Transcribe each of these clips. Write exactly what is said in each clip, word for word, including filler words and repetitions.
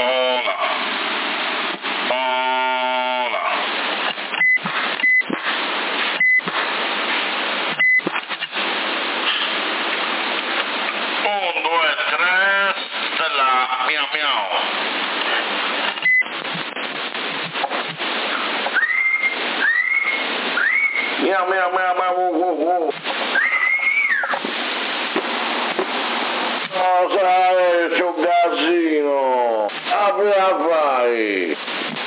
Ola. Ola. Un, due, tre, stella, miau miau. Miau miau miau miau uh, uh, uh. Cosa è c'è un casino? Apri la fai.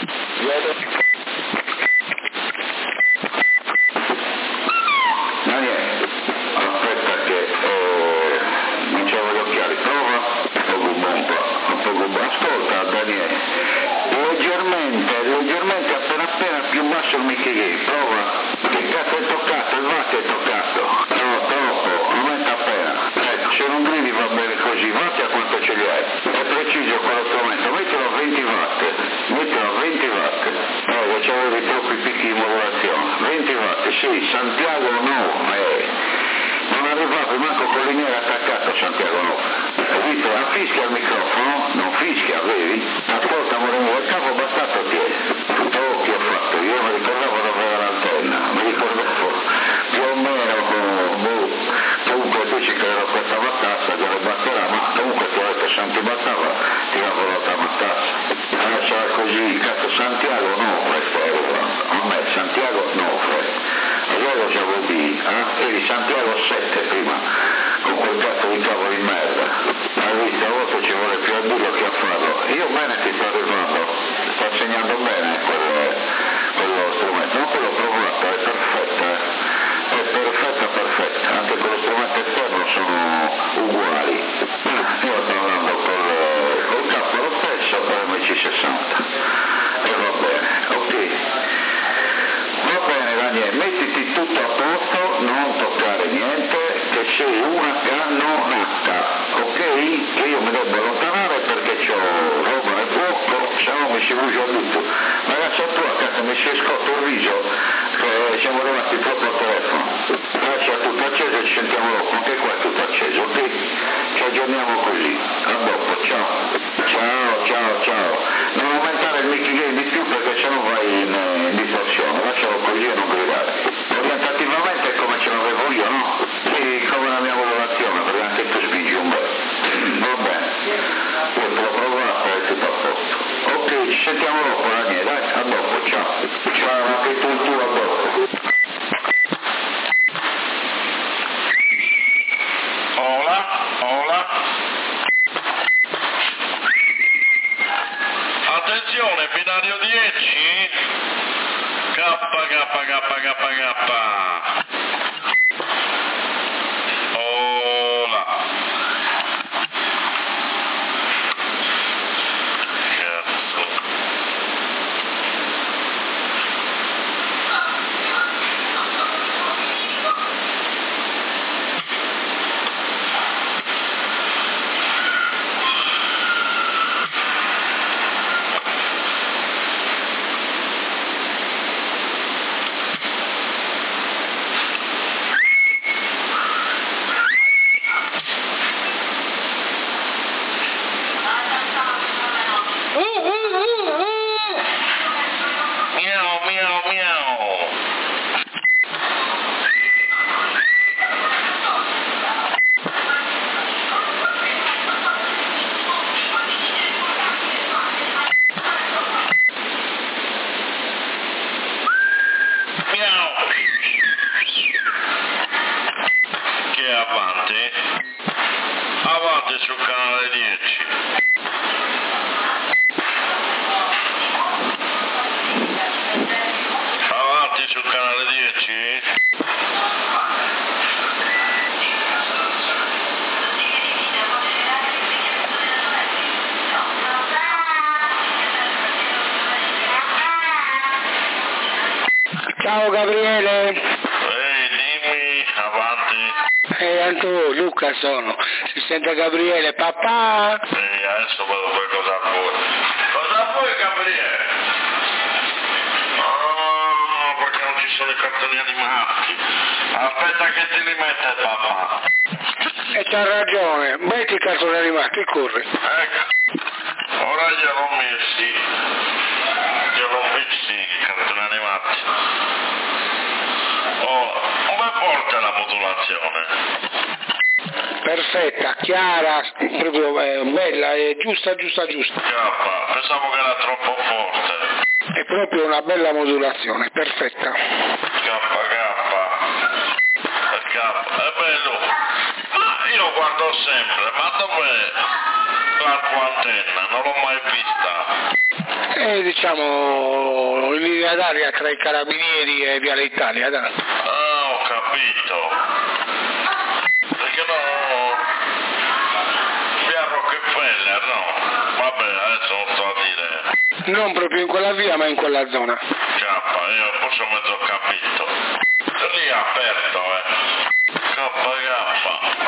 Daniele, aspetta che eh, non c'avevo gli occhiali, prova, poco bomba, poco bomba. Ascolta Daniele, leggermente, leggermente appena appena più basso il Mickey Gay, prova. Che cazzo è toccato? Il vatto è toccato. No, troppo, aumenta appena. Ecco, se non gridi va bene così, vatti a quanto ce li hai. È preciso quello strumento, mettilo a venti watt, mettilo a venti watt. Eh, che c'avevi troppi picchi di modulazione. venti watt, sì, Santiago no, eh. Non arrivavi manco con l'iniera attaccato a Santiago no. Hai visto? La fischia al microfono? Non fischia, vedi? Ascolta, Moreno, il capo bastato ti è. Oh, che ho fatto? Io mi ricordavo dove era l'antenna, mi ricordavo più o meno, boh, comunque dici che era questa matassa, che le batterà, ma comunque ti ho detto se non ti battava, ti va volata matassa. Lasciala così, cazzo, Santiago no, questo è a me, Santiago no, allora già vuol dire, eh? Eri Santiago sette prima, con quel cazzo di cavo di merda. Hai visto, a volte ci vuole più a dirlo che a farlo. Io bene ti sto arrivando, sto segnando bene quel, quello strumento, non quello provato, è perfetto, eh? È perfetta, perfetta, anche con lo strumento esterno sono uguali. Io sto andando col, col capo lo stesso per M C sessanta e va bene, ok. Va bene Daniele, mettiti tutto a posto, non toccare niente, che sei una cannonata, ok? Che io mi devo allontanare perché ho roba nel fuoco, se no mi si brucia tutto. Ragazza tua, cazzo, mi si è scotto il viso, che siamo rimasti troppo al telefono. Lascia tutto acceso e ci sentiamo dopo, anche qua è tutto acceso, ok? Ci aggiorniamo così, a dopo, ciao. Ciao, ciao, ciao. Non aumentare il Mickey Game di più perché sennò vai in, in distorsione, lascialo così e non gridare. Orientativamente è come ce l'avevo io, no? Sì, come la mia modulazione, perché anche tu spingi un bel. Va bene. Io te l'ho provato e tutto a posto. Ok, ci sentiamo dopo Daniele, dai, a dopo, ciao. Ciao, anche tu, tu a dopo. Hola, hola. Attenzione, binario dieci, K, K, K, K, K. Hola. Cazzo. Miau, miau, miau. Miau. Che avanti? Avanti sul canale dieci. Avanti sul canale dieci. Ciao Gabriele. Ehi, dimmi, avanti. E anche tu, Luca sono. Si sente Gabriele, papà. Ehi, adesso vedo poi cosa vuoi. Cosa vuoi, Gabriele? Oh, perché non ci sono i cartoni animati. Aspetta che ti li mette papà. E c'ha ragione, metti i cartoni animati, corri. Ecco. Ora gliel'ho messi, gliel'ho messi i cartoni animati. Oh, come porta la modulazione? Perfetta, chiara, proprio eh, bella, è giusta, giusta, giusta. K, pensavo che era troppo forte. È proprio una bella modulazione, perfetta. K, K, K, è bello. Ma io guardo sempre, ma dov'è la tua antenna? Non l'ho mai vista. E diciamo in linea d'aria tra i Carabinieri e Viale Italia, dai. Ah, ho capito. Perché no? Via Rockefeller, no? Vabbè, adesso non sto a dire. Non proprio in quella via, ma in quella zona. K, io forse mezzo ho capito. Lì è aperto, eh. K, K.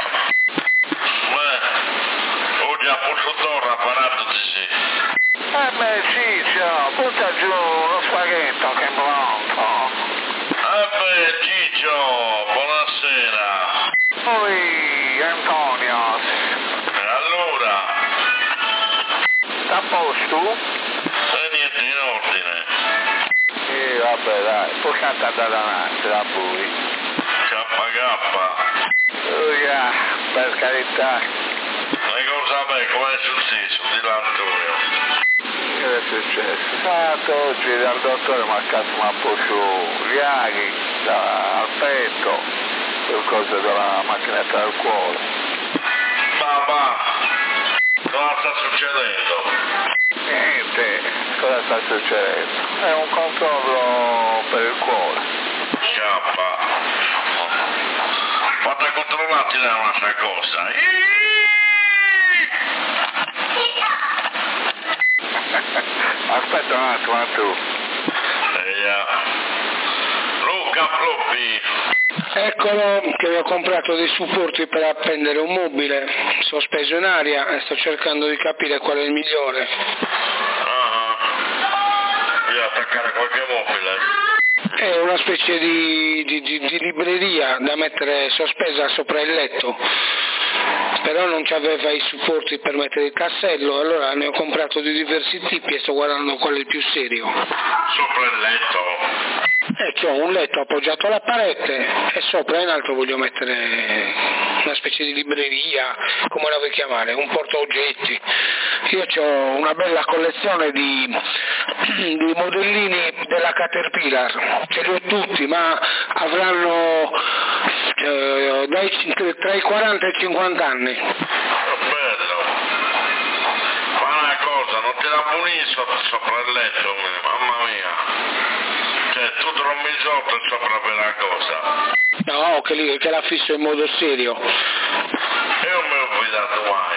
Beh, oggi a Puzzodorra parato di sì. Eh beh Ciccio, butta giù uno spaghetto che è pronto. Eh beh, Ciccio, buonasera. Poi Antonio, E allora? sta a posto? E niente in ordine. Sì, vabbè dai, poi canta andare avanti da voi. K, K. Oh yeah, per carità. E cosa beh, come è successo? Di l'Antonio. Che è successo? Tanto oggi dal dottore mi ha cazzo un po' su gli aghi, da, al petto, le cose della macchinetta del cuore. Ma va, cosa sta succedendo? Niente, cosa sta succedendo? È un controllo per il cuore. K. Fate controllarti da un'altra cosa. Aspetta un attimo, tu. Eia. Luca Floppi. Eccolo che vi ho comprato dei supporti per appendere un mobile sospeso in aria e sto cercando di capire qual è il migliore. Ah, devi attaccare qualche mobile. È una specie di, di, di, di libreria da mettere sospesa sopra il letto, però non c'aveva i supporti per mettere il tassello, allora ne ho comprato di diversi tipi e sto guardando qual è il più serio. Sopra il letto. E c'ho un letto appoggiato alla parete e sopra in alto voglio mettere una specie di libreria, come la vuoi chiamare, un portaoggetti. Io ho una bella collezione di, di modellini della Caterpillar, ce li ho tutti, ma avranno eh, dai, tra i quaranta e i cinquanta anni. Bello. Ma una cosa, non te la punisco sopra il letto, mamma mia. Cioè, tu dormi sotto e sopra per la cosa. No, che, li, che la fisso in modo serio. Io me l'ho guidato mai.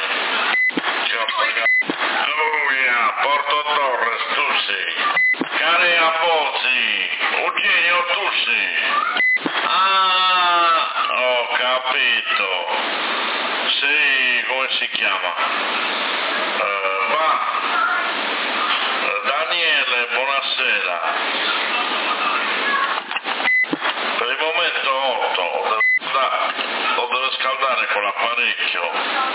Alleluia, Porto Torres, tu sei. Carea Bozzi, Eugenio, tu sei. Ah, ho capito. Sì, come si chiama? Uh, va. Daniele, buonasera. Per il momento otto, lo deve scaldare con l'apparecchio.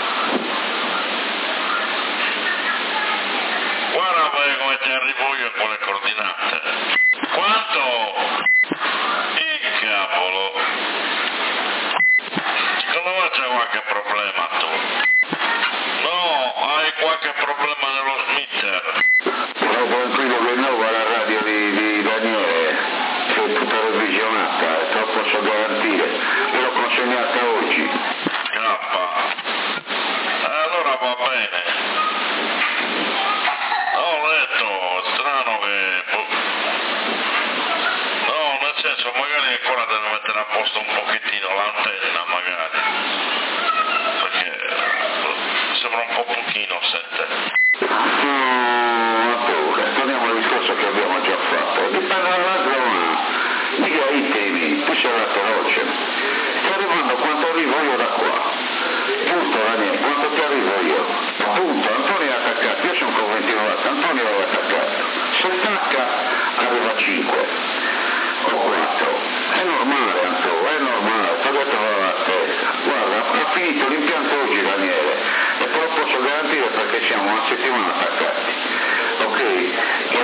Guarda poi come ti arrivo io con le coordinate. Quanto? Il cavolo. Secondo me c'è qualche problema tu. No, hai qualche problema nello smitter. Sono tranquillo che no, va la radio di, di Daniele, che è tutta revisionata, te lo posso garantire, io l'ho consegnata oggi. K. Allora va bene. Ho letto, strano che... No, nel senso, magari ancora deve mettere a posto un pochettino l'antenna, magari. Perché sembra un po' pochino, sente. Mm.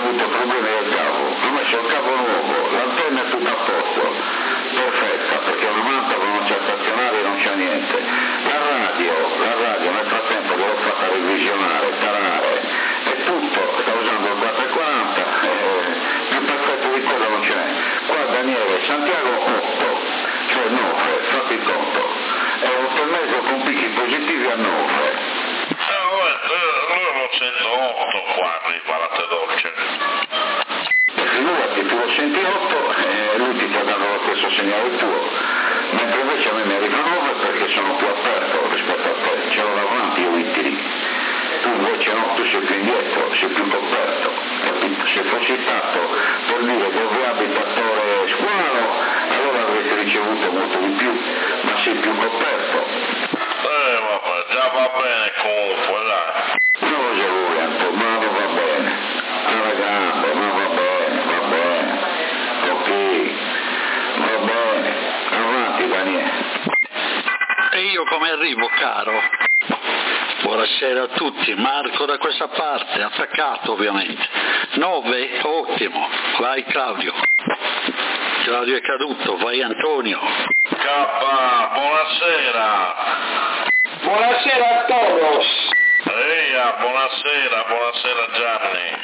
avuto problemi al cavo, ho messo il cavo nuovo, l'antenna è tutta a posto, perfetta, perché una manta con una certa azionaria non c'è niente. La radio, la radio nel frattempo che l'ho fatta revisionare, tarare, è tutto, sta usando il quattrocentoquaranta, eh, più perfetto di quello non c'è. Qua Daniele, Santiago otto, cioè nove, fate il conto, è otto e mezzo con picchi positivi a nove. Lui lo sento otto qua, arriva la te dolce. Figurati, tu lo senti otto e lui ti sta dando lo stesso segnale tuo, mentre invece a me mi arriva nove perché sono più aperto rispetto a te, ce l'ho davanti io i tiri, tu invece no, tu sei più indietro, sei più coperto, capito? Se fossi stato per dire dove abita Torre Squalo, allora avresti ricevuto molto di più, ma sei più coperto. Eh vabbè, già va bene comunque, dai. Cosa vuoi Antonio? Ma non va bene, alla grande, ma va bene, va bene, ok, va bene, avanti Daniele. E io come arrivo, caro? Buonasera a tutti, Marco da questa parte, attaccato ovviamente. nove, ottimo, vai Claudio. Claudio è caduto, vai Antonio. K, buonasera. Buonasera a todos. Eia, buonasera, buonasera Gianni.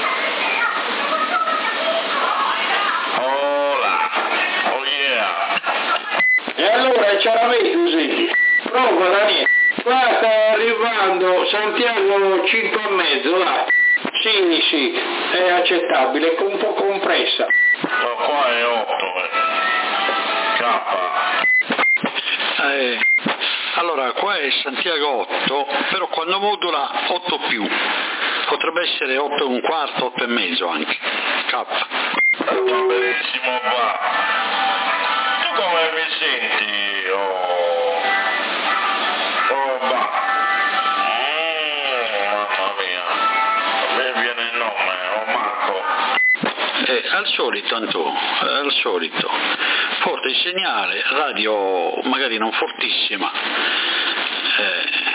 Hola, oh yeah. E allora ce l'avete così? Prova Daniele. Qua sta arrivando Santiago cinque e mezzo, là. Sì, sì, è accettabile, è un po' compressa. No, qua è otto, eh. K. Eh, allora, qua è Santiago otto, però quando modula otto più, potrebbe essere otto e un quarto, otto e mezzo anche. K. Va benissimo, va. Tu come mi senti? Oh, oh va. Mm, mamma mia. A me viene il nome, oh Marco. Eh, al solito, Antonio, al solito. Forte il segnale, radio magari non fortissima. Eh,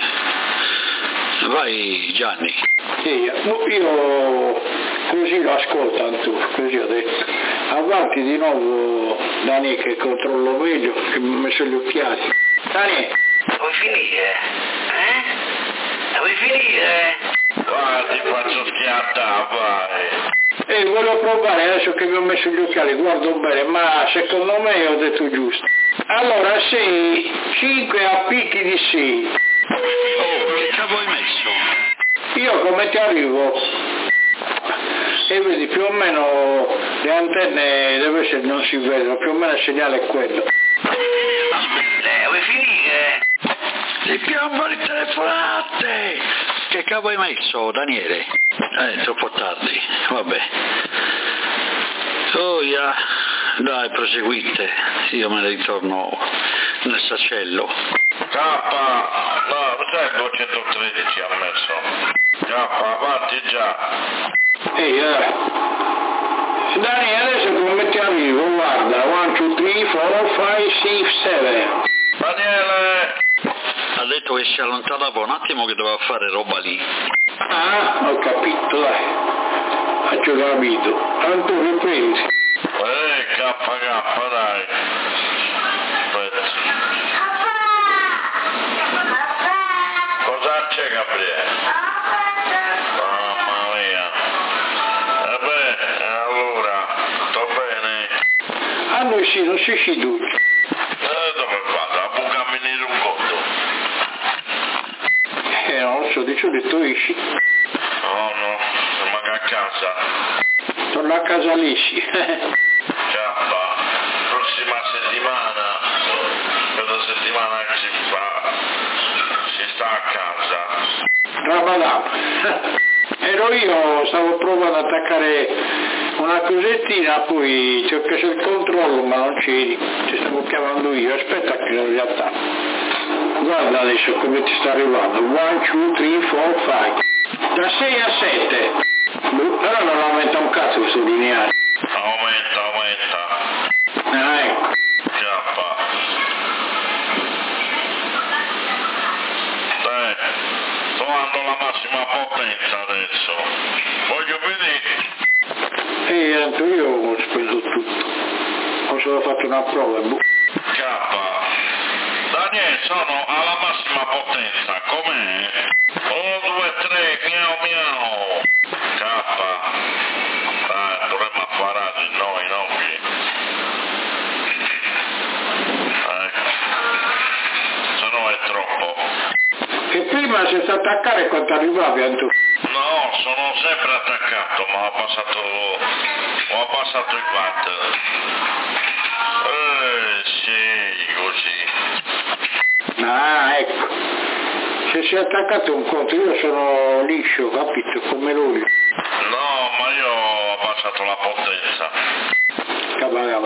vai Gianni. Sì, io così lo ascolto Antonio, così ho detto. Avanti di nuovo Dani che controllo meglio, che mi ha messo gli occhiali. Dani, vuoi finire? Eh? Vuoi finire? Va, ti faccio schiattare, vai. eh, voglio provare adesso che mi ho messo gli occhiali, guardo bene, ma secondo me ho detto giusto. Allora sei, cinque a picchi di sei. Oh, che cavolo hai messo? Io come ti arrivo? E vedi più o meno le antenne deve essere non si vedono, più o meno il segnale è quello. Eh, vuoi finire? Ti piombo le telefonate! Che cavolo hai messo, Daniele? Eh, troppo tardi, vabbè. Oh, yeah. Dai, proseguite, io me ne ritorno nel sacello. K, no, sai duecentotredici ha messo. K, avanti già. Ehi, eh. Dani, adesso come ti arrivo? Guarda, uno, due, tre, quattro, cinque, sei, sette. Daniele! Ha detto che si allontanava un attimo che doveva fare roba lì. Ah, ho capito, dai. Ho capito. Tanto riprendi. Eh, K, K, dai. Aspetta. Cosa c'è, Gabriele? Mamma mia. E beh, allora, sto bene. Ah, noi sì, non si sciduce. Eh, dove vado? A bucarmi nel un conto. Eh, non lo so, di solito esci. No, no, rimango a casa. Torno a casa lisci. Ciao, prossima settimana, quella settimana che si fa, si sta a casa. Ramadan. Ero io, stavo provando ad attaccare una cosettina, poi ti ho chiesto il controllo ma non c'eri, ti stavo chiamando io, aspetta che non riattacco. Guarda adesso come ti sta arrivando, uno, due, tre, quattro, cinque, da sei a sette, però non aumenta un cazzo questo lineare. Aumenta, aumenta. Ah, ecco. Chiappa. Dai, sto dando la massima potenza adesso. Voglio vedere. E tanto io ho speso tutto. Ho solo fatto una prova e boh. K. Daniele, sono alla massima potenza, com'è? uno, due, tre, miau miau. K. Dai, dovremmo affarare noi, no? Qui. Ecco. Se no è troppo. E prima si sta attaccare quanto arrivavi, Antu? No, sono sempre attaccato, ma ho passato, ho abbassato il watt. Eh, sì, così. Ah, ecco. Se si è attaccato un conto, io sono liscio, capito? Come lui. No, ma io ho abbassato la potenza. Cavagava.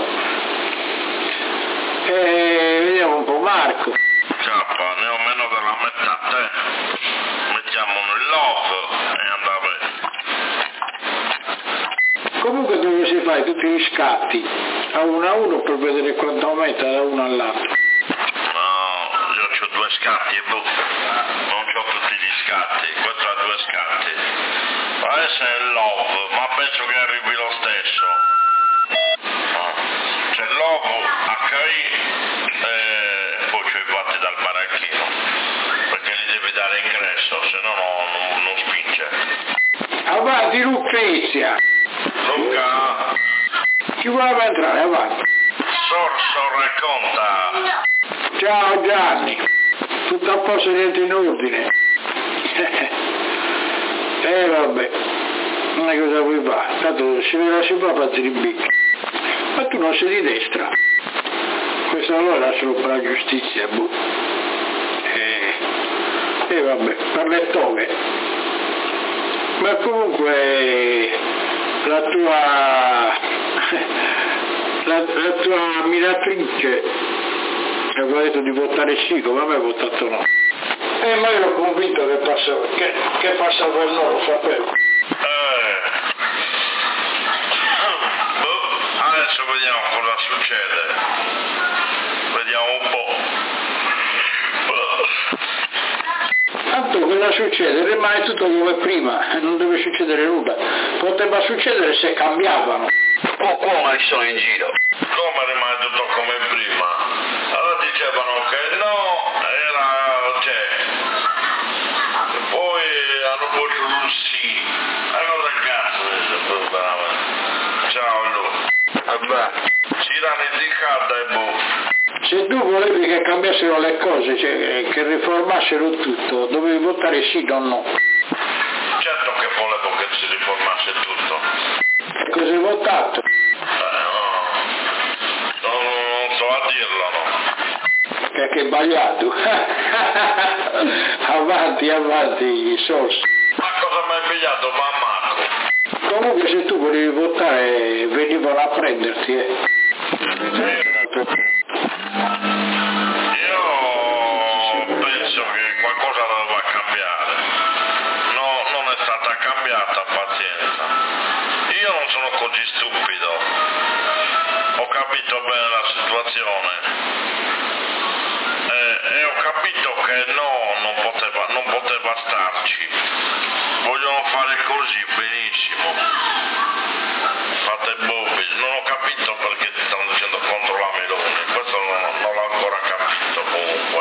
E vediamo un po' Marco. K, ne ho meno della metà, te. Mettiamo nel love e andava bene. Comunque dovresti fare tutti gli scatti a uno a uno per vedere quanto aumenta da uno all'altro. No, io ho due scatti e boh. Non ho tutti gli scatti, questo ha due scatti. Adesso è il love, ma penso che arrivi lo stesso. No. C'è il love, H I e poi c'è i vatti dal baracchino. Perché gli devi dare ingresso, se no non, non spinge. Avanti Lucrezia! Luca! Chi vuole entrare? Avanti! Sorso racconta! Ciao Gianni! Tutto a posto, niente in ordine? Eh vabbè, non è cosa vuoi fare? Tanto se me la si fa fatti di bicchi. Ma tu non sei di destra. Questo allora è solo per la giustizia, boh. E eh, eh, vabbè, per le toghe. Ma comunque la tua la, la tua ammiratrice aveva detto di votare sì, come a me ha votato no. E ma io ero convinto che passava, che, che passava il no, lo sapevo. Eh. Boh, adesso vediamo cosa succede. Vediamo un po'. Tanto cosa succede? Rimane tutto come prima, non deve succedere nulla. Poteva succedere se cambiavano. Oh, come sono in giro? Come rimane tutto come prima? Allora dicevano che no, era c'è. E poi hanno voluto un sì. Allora cazzo è veramente. Ciao Lu. Vabbè. Si danno in ziccarda e boh. Se tu volevi che cambiassero le cose, cioè che riformassero tutto, dovevi votare sì o no. Certo che volevo che si riformasse tutto. E cosa hai votato? Eh, no. Non, non so a dirlo, no. Perché è sbagliato. Avanti, avanti, Sorso. Ma cosa mi hai pigliato, mamma? Comunque se tu volevi votare venivano a prenderti, eh. Io penso che qualcosa doveva cambiare. No, non è stata cambiata, pazienza. Io non sono così stupido. Ho capito bene la situazione. E, e ho capito che no, non poteva, non poteva starci. Vogliono fare così, benissimo. Fate bobbi. Non ho capito perché ti stanno dicendo contro la Meloni. Questo non, non l'ho ancora capito comunque.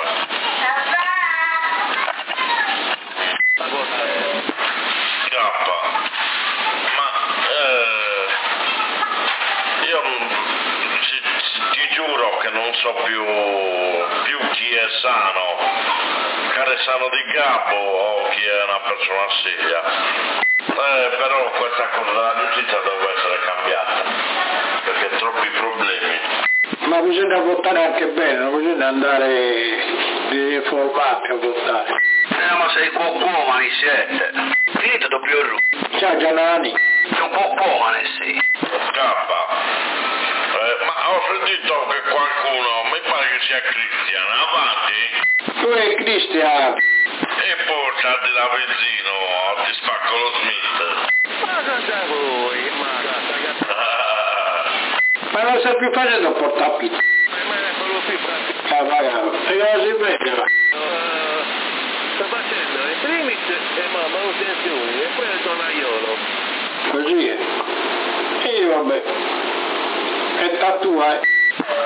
K. Ma eh, io ci, ti giuro che non so più, più chi è sano, care sano di Gabbo o chi è una persona seria. Eh, però questa cosa della giustizia deve essere cambiata, perché troppi problemi. Ma bisogna votare anche bene, non bisogna andare informati a votare. Eh, ma sei cuocomani siete. Finito doppio ru. Ciao Gianani. Un cuocomane sì. K. Eh, ma ho sentito che qualcuno, mi pare che sia Cristian, avanti. Tu e Cristian. E portati la benzina, ti spacco lo Smith. Ma da voi, ma Ma non sei più facendo portapito. ma è quello più pratico. Ah, magari. E cosa si vede? Sta facendo in primis e ma manutenzioni e poi il tonaiolo. Così è. E vabbè, è tattua, eh.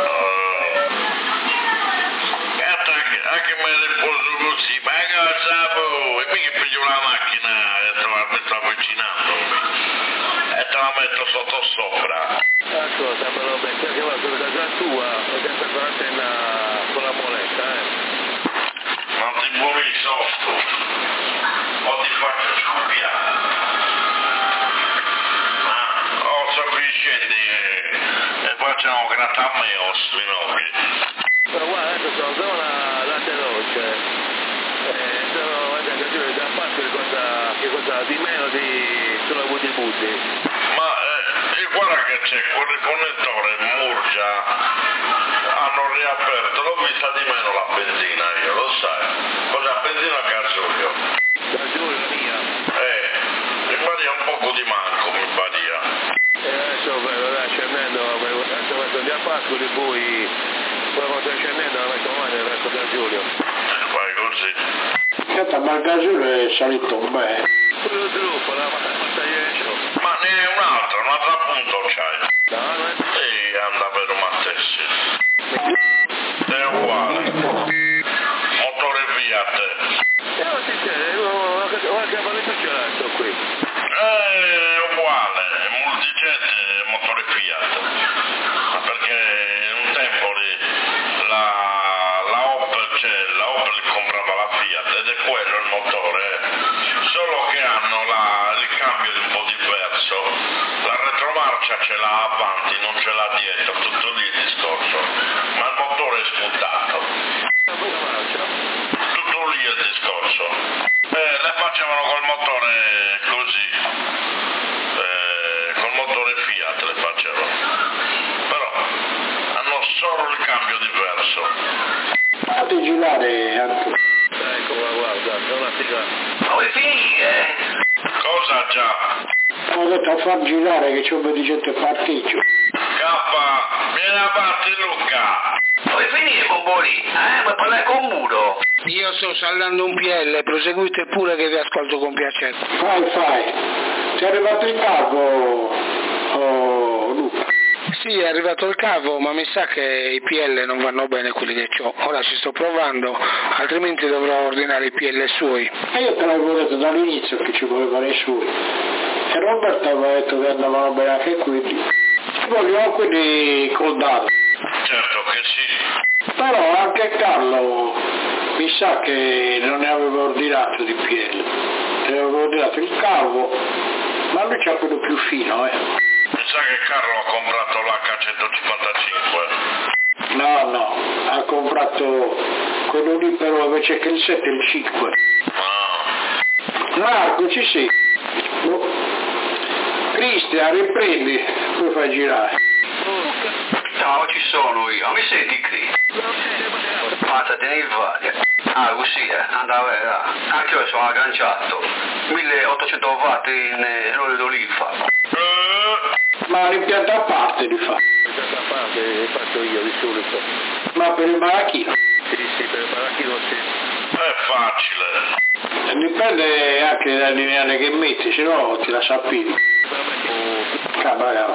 Anche me ne posso così, ma che la sapevo, e mica piglio la macchina e te la metto avvicinando e te la metto sotto sopra. Ascolta, me lo metto anche qua sulla casa tua e sempre con l'antenna con la moletta, eh. Non ti muovi sotto, o ti faccio scoppiare. Ah, o sufficienti e, e facciamo gratta a me o strinoghi. Però guarda, adesso sono zona latte dolce, eh, sono, guarda, che giuro, da parte che cosa, che cosa di meno di sulla Woody Woody. Ma eh, guarda che c'è, quel riconnettore Murgia hanno riaperto, l'ho vista di meno la benzina io, lo sai. Cosa, benzina a gasolio? Gasolio la mia. Eh, mi varia un poco di manco, mi varia. E adesso vai scendendo, adesso vai a Pascoli, poi quando stai scendendo la metto male e resto da Giulio. Eh, fai così. Senta, ma il gasolio è salito bene. Quello sviluppo, la mattaglietto. Ma ne è un altro, un altro appunto c'hai. No, non è... Sì, anda per Roma stessi. È uguale. Motore Fiat. Eh, non si chiede, guarda che valito ce l'ha sto qui. È uguale, è multijet e motore Fiat. Perché un tempo lì la, la Opel c'è, la Opel comprava la Fiat ed è quello il motore, solo che hanno la, il cambio di un po' diverso, la retromarcia ce l'ha avanti, non ce l'ha dietro, tutto lì il discorso, ma il motore è sputato, tutto lì il discorso, eh, le facevano col motore così, eh, col motore Fiat le facevano. Solo il cambio diverso. Fate girare anche. Ecco, guarda, è una figa. Vuoi finire? Cosa già? Ho detto a far girare che c'è un po' di gente particcio. Cappa, vieni avanti Luca. Vuoi finire con Boli? Eh, vuoi parlare con Muro? Io sto saldando un P L, proseguite pure che vi ascolto con piacere. Fai, fai. Ti è arrivato il cavo, oh, Luca? Sì, è arrivato il cavo, ma mi sa che i P L non vanno bene quelli che ho. Ora ci sto provando, altrimenti dovrò ordinare i P L suoi. E io te l'avevo detto dall'inizio che ci volevano i suoi. E Roberto aveva detto che andavano bene anche quelli. Vogliono quelli col dato. Certo che sì. Però anche Carlo mi sa che non ne aveva ordinato di P L. Ne aveva ordinato il cavo, ma lui c'ha quello più fino, eh. Mi sa che Carlo ha comprato l'H centocinquantacinque. No, no, ha comprato quello lì però invece che il sette il cinque. Ah. Marco, ci sei? No. Cristian, riprendi, poi fai girare. Ciao, ci sono io. Mi senti qui? Passati nel valle. Ah, così, eh, andava, eh. Anche io sono agganciato. milleottocento watt in eh, olio d'oliva. Eh. Ma l'impianto a parte li fa. L'impianto a parte li faccio io di solito. Ma per il baracchino? Sì, sì, per il baracchino sì. È facile. Dipende anche dal lineare che metti, se no ti lascia a piedi. Cabagao.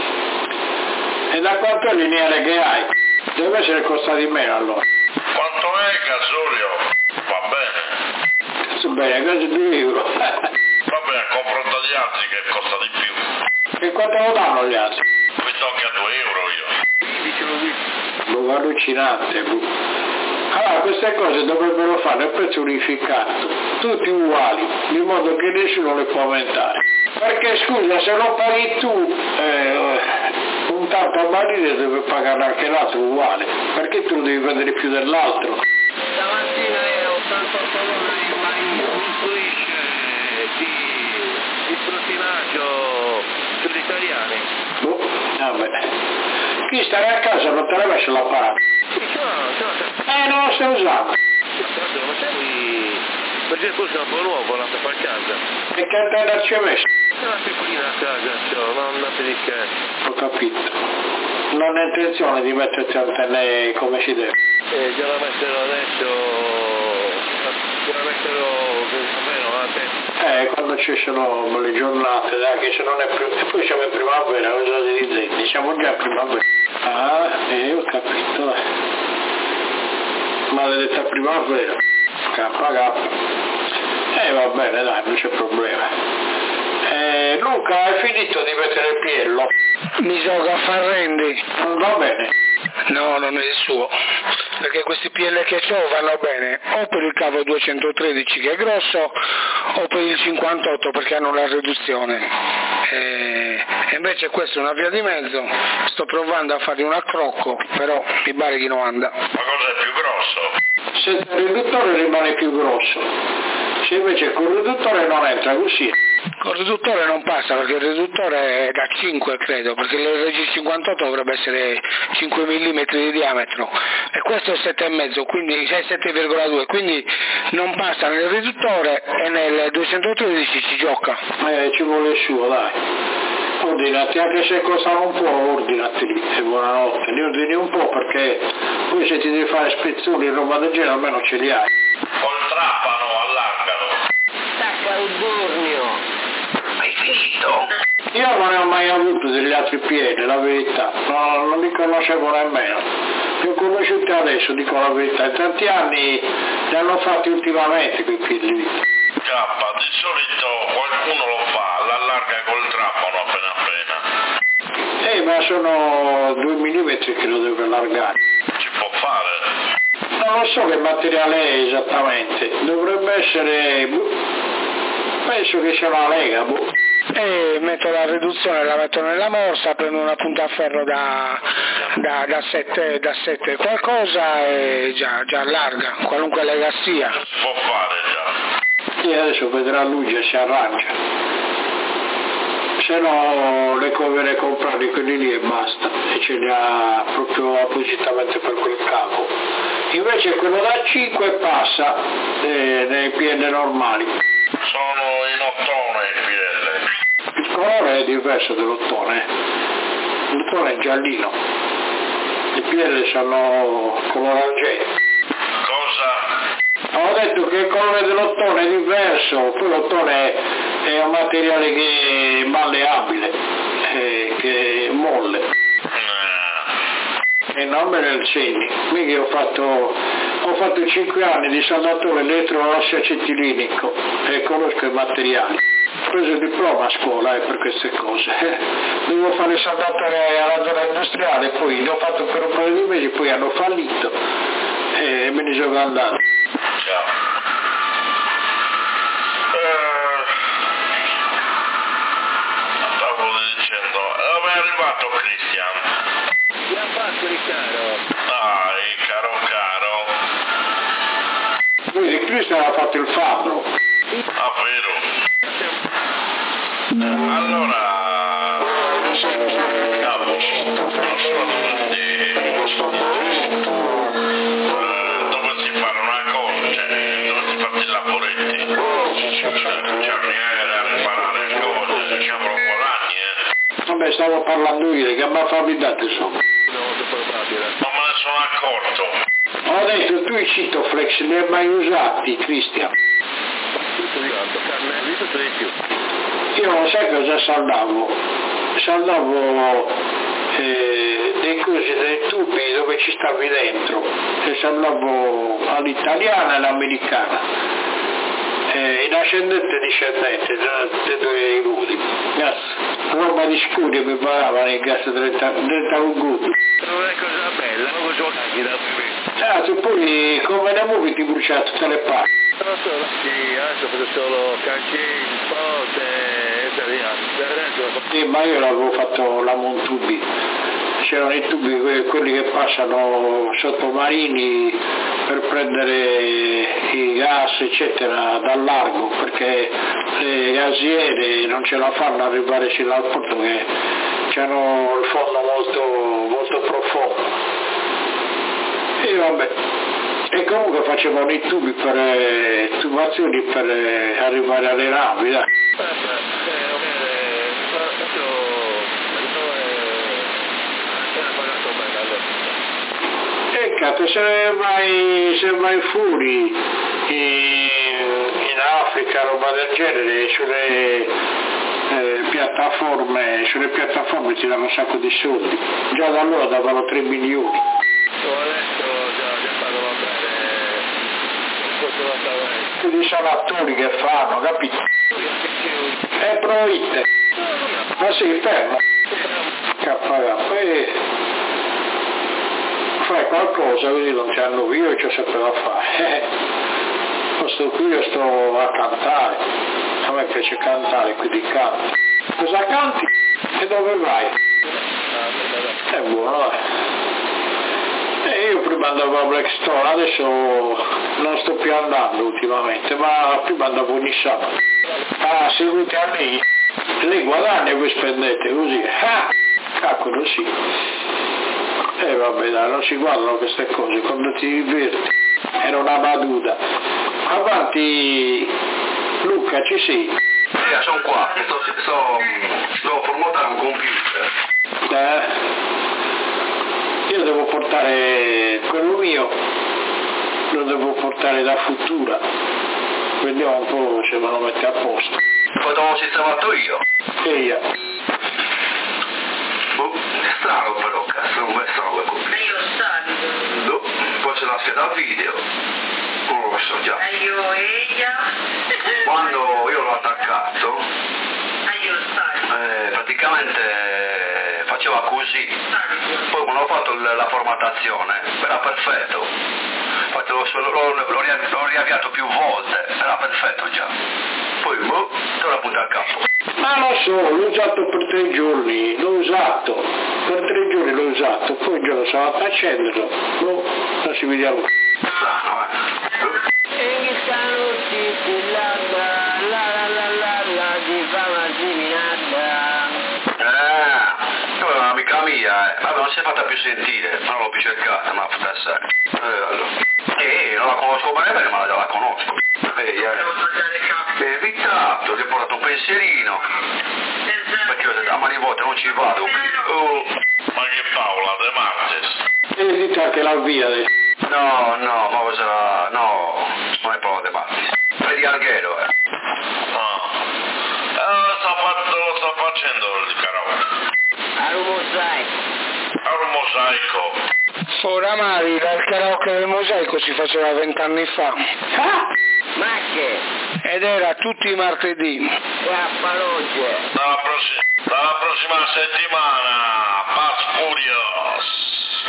E da quanto è il lineare che hai? Deve essere costato di meno allora. Quanto è il gasolio? Va bene. Cazzo bene, quasi due euro. Vabbè, a confronto agli altri che costa di più. E quanto lo danno gli altri? Mi tocca due euro io. Dicelo qui. Boh, allucinante, boh. Allora, queste cose dovrebbero fare a prezzo unificato, tutti uguali, di modo che nessuno le può aumentare. Perché scusa, se lo paghi tu eh, un tanto a barile deve pagare anche l'altro uguale, perché tu lo devi prendere più dell'altro? Stamattina è ottantotto dollari, ma influisce di, di strottinaggio sugli italiani. Boh, vabbè. Chi stare a casa non te la messo la parata? Sì, ce l'ho, ce l'ho. Eh, non lo stai usando. Tanto non sei... Perché forse è un po' nuovo la per casa. E che antenna ci hai messo? È una piccolina a casa, cioè, non da per che. Ho capito. Non ho intenzione di metterti antenne come si deve. Eh, già la metterò adesso... Già la metterò... almeno a te. Eh, quando ci sono le giornate, dai, che se non è più, e poi siamo in primavera, cosa si dice? Siamo già in primavera. Ah, eh, ho capito, dai. Maledetta primavera, K K. Eh va bene, dai, non c'è problema. Eh, Luca, hai finito di mettere il piello? Mi gioca a far rendi. Non va bene. No, non è il suo, perché questi P L che ho vanno bene o per il cavo duecentotredici che è grosso o per il cinquantotto perché hanno la riduzione. E invece questa è una via di mezzo, sto provando a fargli un accrocco, però mi pare che non anda. Ma cos'è più grosso? Senza il riduttore rimane più grosso, se invece con il riduttore non entra così. Col riduttore non passa perché il riduttore è da cinque credo, perché il Regi cinquantotto dovrebbe essere cinque millimetri di diametro e questo è sette virgola cinque, quindi è sette virgola due, quindi non passa nel riduttore e nel duecentotredici ci gioca. Eh, ci vuole il suo, dai. Ordinati, anche se costano un po', ordinati lì e buonanotte, ne ordini un po' perché poi se ti devi fare spezzoni e roba del genere almeno ce li hai. Col trapano allargano. Stacca il bornio. Hai finito? Io non ne ho mai avuto degli altri piedi, la verità, no, non li conoscevo nemmeno. Li ho conosciuti adesso, dico la verità, in tanti anni li hanno fatti ultimamente quei piedi lì. K, di solito qualcuno lo fa, l'allarga col trapano appena appena. Eh, ma sono due millimetri che lo deve allargare. Ci può fare? Non lo so che materiale è esattamente, dovrebbe essere, penso che sia una lega, boh. E metto la riduzione, la metto nella morsa, prendo una punta a ferro da, da, da sette da sette qualcosa e già, già allarga, qualunque lega sia. Si può fare già. E adesso vedrà lui che si arrangia. Se no le covere comprare quelli lì e basta, e ce li ha proprio appositamente per quel cavo. Invece quello da cinque passa eh, nei piedi normali. Sono in ottone i piedi. Il colore è diverso dell'ottone, l'ottone è giallino, i piedi sono color argento. Cosa? Ho detto che il colore dell'ottone è diverso, poi l'ottone è un materiale che è malleabile, eh, che è molle. Eh. E non me ne insegni, mica ho fatto, ho fatto cinque anni di saldatore elettroosseo acetilinico e conosco i materiali. Ho preso il diploma a scuola eh, per queste cose. Dovevo fare il saldatore alla zona industriale, poi l'ho fatto per un paio di mesi, poi hanno fallito e me ne sono andato. Ciao. Eh, stavo dicendo, dove è arrivato Cristian? Che ha fatto Riccardo? Dai, caro caro. Lui Cristian ha fatto il fabbro. Ah, vero? Allora, capo, dovresti fare una cosa, cioè, dovresti farti i lavoretti, cerniere a riparare le cose, ci avrò guadagni, eh. Vabbè, stavo parlando io, che mi ha fabbricato insomma. Non me ne sono accorto. Ho detto, tu i Citoflex li hai mai usati, Cristian? Io non sai cosa saldavo? Saldavo eh, dei cosi, dei tubi dove ci stavi dentro, e saldavo all'italiana e all'americana, eh, in ascendente e discendente, dei due rudi. Gas, roba di scudi mi pagavano il gas trenta gudi. Non è cosa bella, non lo giochi da me. Ah, tu poi come ne muovi ti brucia tutte le parti. Non solo, sì, adesso faccio solo cancelli, porte e per Sì, ma io l'avevo fatto la montubi, c'erano i tubi, quelli che passano sottomarini per prendere i gas eccetera dal largo, perché le gasiere non ce la fanno arrivare fino al porto che hanno il fondo molto, molto profondo. E vabbè. E comunque facevano i tubi per eh, tubazioni per eh, arrivare alle navi, dai. E cazzo, se vai, se vai fuori in, in in Africa, roba del genere, sulle eh, piattaforme, sulle piattaforme ti danno un sacco di soldi. Già da allora davano tre milioni. Adesso già, già fanno va bene, cosa va bene. Quindi sono attori che fanno, capito? È proite. Ma sì, fermo. K K e fai qualcosa, così non ti hanno io e c'ho sempre da fare. Non sto qui, io sto a cantare. A me piace cantare, quindi canto. Cosa canti? E dove vai? È buono, eh. E io prima andavo a Blackstone, adesso non sto più andando ultimamente, ma prima andavo ogni sabato. Ah, seguite a lei. Lei guadagna e voi spendete così. Ah, cacchio, sì. E eh, vabbè, dai, non si guardano queste cose, quando ti diverti. Era una battuta. Avanti, Luca, ci sei? Eh, sono qua, sto, sto, sto formatando un computer. Eh, io devo portare quello mio, lo devo portare da Futura. Vediamo un po' se me lo mette a posto. Poi te l'ho sistemato io. E io. Boh, è strano però, cazzo, non è strano quel computer. Io salgo. No, poi c'è la scheda video. Non lo so già. Io e ella. Quando io l'ho attaccato, Io salgo. eh, praticamente eh, faceva così. Poi quando ho fatto l- la formattazione, era perfetto. Infatti l'ho, l'ho, l'ho, ria- l'ho riavviato più volte, era perfetto già. Poi boh, te la punta a capo. Ma lo so, l'ho usato per tre giorni, l'ho usato, per tre giorni l'ho usato, poi il giorno stavo a accenderlo, boh, non si vediamo. Strano, eh. Eh, quella è un'amica mia, eh. Vabbè, non si è fatta più sentire, ma non l'ho più cercata, ma fatta assai. Eh, allora. Eh, non la conosco bene bene, ma già la conosco. Eh, eh. Eh, Vittorio, ti ho portato un pensierino. Perché io a mani volte non ci vado qui. Oh. Ma che Paola, De Martes? E dite anche la via adesso. No, no, ma cosa... No, non è Paola De Martis. Vedi Alghero, eh. Ah. Eh, sta, fatto, lo sta facendo il karaoke. Al mosaico. Al mosaico. Oramai il karaoke del mosaico si faceva vent'anni fa. Ah! Ma che? Ed era tutti i martedì. Cappalogge. Dalla, prossi- dalla prossima settimana, Fast Furious.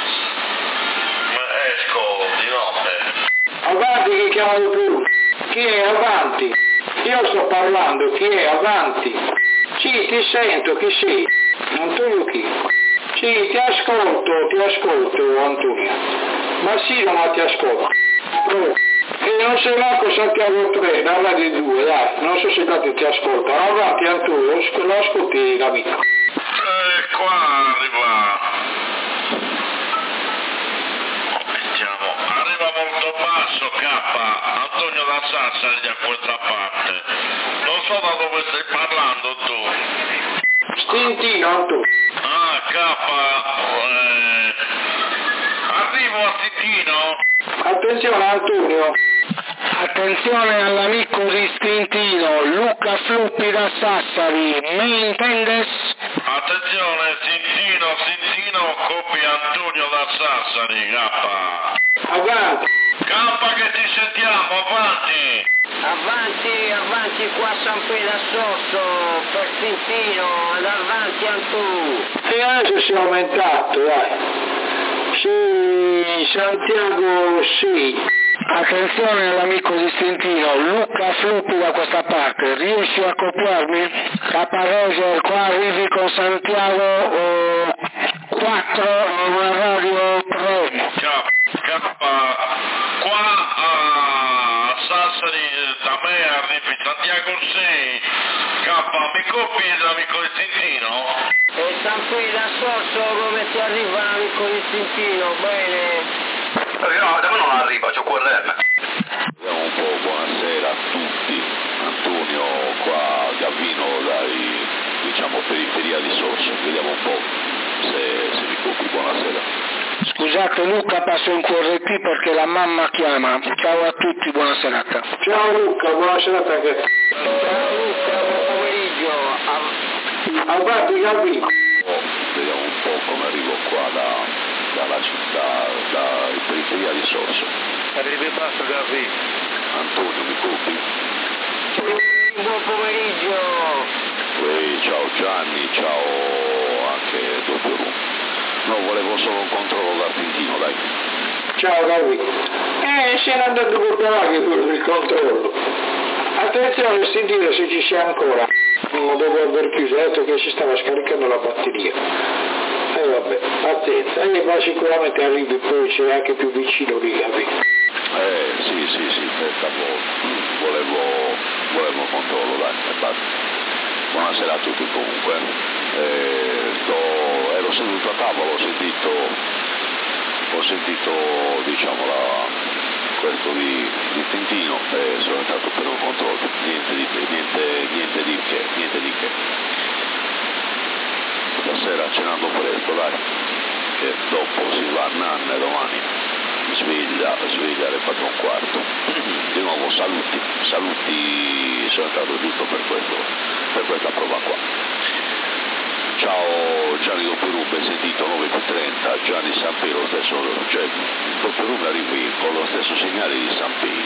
Esco di notte. Avanti che chiamano tu. Chi è avanti? Io sto parlando, chi è avanti? Sì, ti sento, chi sei? Antonio chi? Sì, ti ascolto, ti ascolto Antonio. Ma sì, ma ti ascolto. Oh. E non sei manco Santiago tre, dalla di due, dai, non so se date ti ascolta. Avanti Antonio, lo ascolti l'amico. E qua arriva. Vediamo, arriva molto basso K, Antonio da Sassari da questa parte. Non so da dove stai parlando tu. Stintino Antonio. Ah, K, eh, arrivo a Stintino. Attenzione Antonio. Attenzione all'amico di Stintino, Luca Fluppi da Sassari, mi intendes? Attenzione, Stintino, Stintino, copia Antonio da Sassari, K. Avanti. K che ti sentiamo, avanti. Avanti, avanti qua San Pedro Sosso, per Tintino, ad avanti Antù. E adesso si è aumentato, dai. Sì, Santiago sì. Attenzione all'amico di Stintino, Luca Fluppi da questa parte, riesci a copiarmi? K Roger, qua arrivi con Santiago eh, quattro, una radio tre. K, K, qua a Sassari da me arrivi Santiago sei. K, mi copi l'amico di Stintino? E San Pedro Sosso come ti arriva l'amico di Tintino, bene? No, da me non arriva, c'ho Q R M. Vediamo un po', buonasera a tutti. Antonio qua, Gavino dai, diciamo, periferia di Sorso. Vediamo un po' se, se mi copri, buonasera. Scusa Esatto, Luca passa in Q R T perché la mamma chiama. Ciao a tutti, buona serata. Ciao Luca, buona serata anche a te. Ciao Luca, buon pomeriggio. Avanti Gabi. Vediamo un po' come arrivo qua da, dalla città, dalla periferia di Sorso. Arrivi basta Gabi. Antonio, mi copi? Buon pomeriggio. Ehi, ciao Gianni, ciao anche Doppio Rum. No, volevo solo un controllo da Tintino, dai. Ciao Gabi. Eh, si era andato con anche quello del controllo. Attenzione a sentire se ci sia ancora. Dopo aver chiuso, ha detto che si stava scaricando la batteria. E eh, vabbè, pazienza. E ma sicuramente arrivi, poi c'è anche più vicino lì, Gabi. Eh, sì, sì, sì, stavo, volevo, volevo un controllo, dai, e basta. Buonasera a tutti comunque. Eh, sto, ero seduto a tavolo, ho sentito, ho sentito diciamo la, questo di, di Tintino e sono entrato per un controllo, niente di niente, niente di che, niente di che. Stasera cenando presto, dai, che dopo si va a nanne domani, sveglia, sveglia alle quattro e un quarto. Di nuovo saluti, saluti, sono entrato giusto per questo, per questa prova qua. Ciao Gianni Doppio sentito nove più trenta, Gianni Sampi lo stesso, cioè Doppio arrivi con lo stesso segnale di Sampi.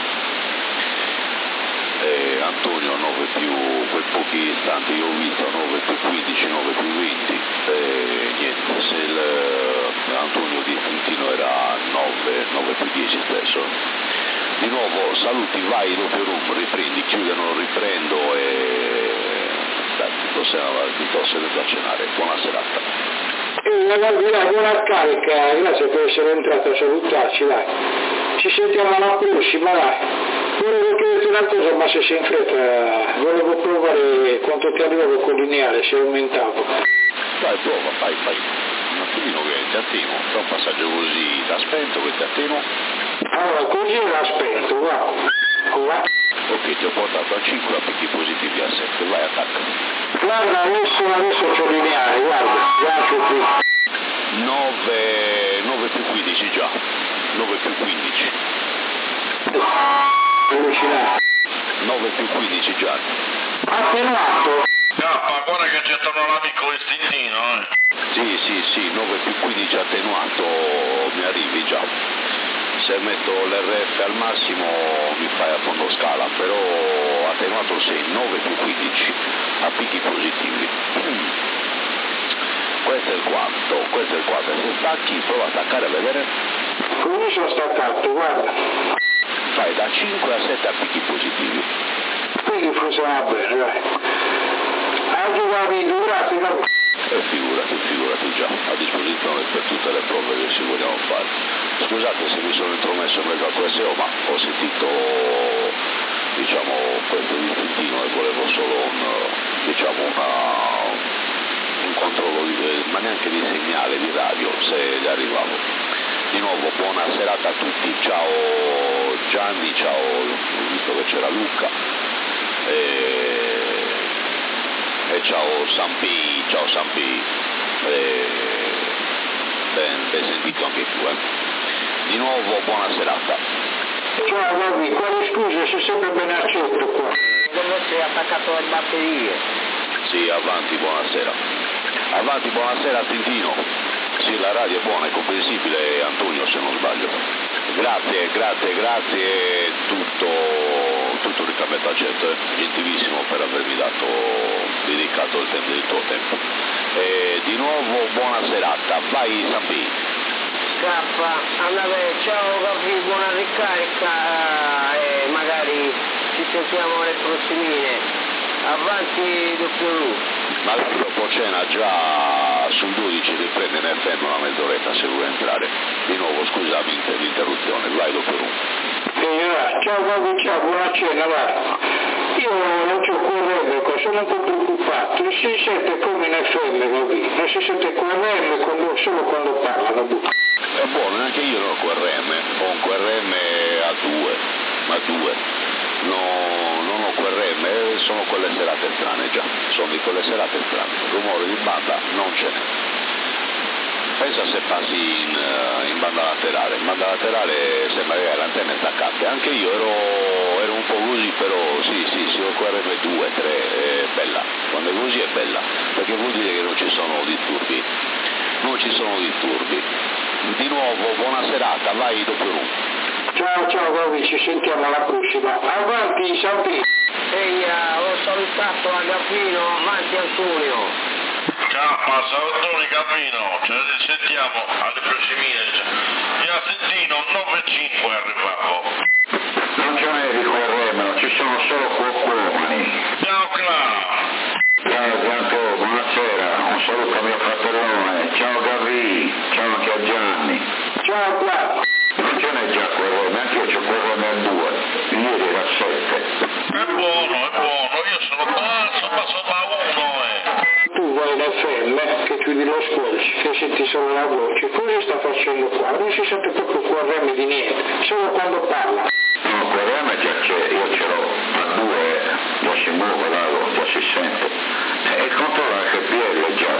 Eh, Antonio nove più, quei pochi istanti io ho visto nove più quindici, nove più venti, eh, niente, se il, Antonio di Tintino era nove, nove più dieci stesso. Di nuovo saluti, vai Doppio Rum, riprendi, chiude, non riprendo e dai, ti sto sedendo a cenare, buona serata. Eh, buona carica, grazie per essere entrato a salutarci, dai. Ci sentiamo alla prossima, dai. Volevo chiederti una cosa, ma se sei in fretta, volevo provare quanto ti arrivavo con lineare, se aumentavo. Dai, prova, fai, fai un attimino che ti attenuo, tra un passaggio così da spento che ti attenuo. Allora, così l'ha spento, wow. Wow. Ok, ti ho portato a cinque, a picchi positivi a sette, vai, attacca. Guarda, adesso, adesso c'ho lineare, guarda, già c'ho qui. nove, nove più quindici già, nove più quindici. Allucinante. nove più quindici già. Attenuato. Cappa, guarda che c'è tornato l'amico istintivo, eh. Sì, sì, sì, nove più quindici attenuato, mi arrivi già. Se metto l'R F al massimo mi fai a fondo scala, però attenuato sei, nove più quindici, a picchi positivi. Questo è il quarto, questo è il quarto. Se stacchi, prova a staccare a vedere. Come sono staccato, guarda. Fai da cinque a sette a picchi positivi. Quindi funziona bene, dai. Anche guardi, durati, no? E figurati, figurati già, a disposizione per tutte le prove che si vogliono fare. Scusate se mi sono intromesso in mezzo a questo, ma ho sentito, diciamo, questo distintivo e volevo solo un, diciamo, una, un controllo, di, ma neanche di segnale di radio, se gli arrivavo. Di nuovo, buona serata a tutti, ciao Gianni, ciao, ho visto che c'era Luca. E... E ciao Sampi, ciao Sampi, e... ben, ben sentito anche tu, eh. Di nuovo buona serata. Ciao Gabi, quali scuse, sei sempre ben accetto qua. Come sei attaccato alle batterie? Sì, avanti, buonasera. Avanti, buonasera Tintino. Sì, la radio è buona, è comprensibile Antonio se non sbaglio. Grazie, grazie, grazie, tutto, tutto ricambio accetto, eh. Gentilissimo per avermi dato, dedicato il tempo del tuo tempo. E di nuovo buona serata, vai Sampi. Scappa, andate, ciao Gabi, buona ricarica e magari ci sentiamo alle prossimine. Avanti Doppio Ru. Magari dopo cena già sul dodici riprende nel fermo una mezz'oretta se vuoi entrare. Di nuovo scusami l'interruzione, vai Doppio Ru. Eh, ciao Gabi, ciao, buona cena, va. Io non c'ho Q R M, sono un po' preoccupato, non si sente come in F M, Gabi, non si sente Q R M quando, solo quando parlano. È buono, neanche io non ho Q R M, ho un Q R M a due, a due. No, non ho Q R M, sono quelle serate strane già, sono di quelle serate strane, rumore di banda non ce n'è. pensa se passi in, in banda laterale, in banda laterale sembra che le antenne attaccate, anche io ero, ero un po' così, però sì, sì, sì, ho Q R M due, tre, è bella, quando è così è bella, perché vuol dire che non ci sono disturbi, non ci sono disturbi. Di nuovo, buona serata, vai dopo uno. Ciao, ciao Gavi, ci sentiamo alla prossima. Avanti, Sampi. Ehi, ho salutato a Gavino, avanti Antonio. Ciao, salutoni Gavino, ci risentiamo alle prossime. Io sentino nove cinque arrivavo. Non ce n'è di Q R M, ci sono solo cuocomani. Ciao Clara. Ciao Gianco, buonasera, un saluto a mio fratellone, ciao Gavi, ciao anche a Gianni. Ciao Clara. Non ce n'è già Q R M, anche io c'ho Q R M due, ieri era sette. È buono, è buono, io sono basso, basso da uno eh. Tu vai in F M, che chiudi lo squelch, che senti solo la voce, cosa sta facendo qua? Non si sente proprio Q R M di niente, solo quando parla. No, Q R M già c'è, io ce l'ho, a due già si muove l'ago, già si sente. E il controllo H P L già,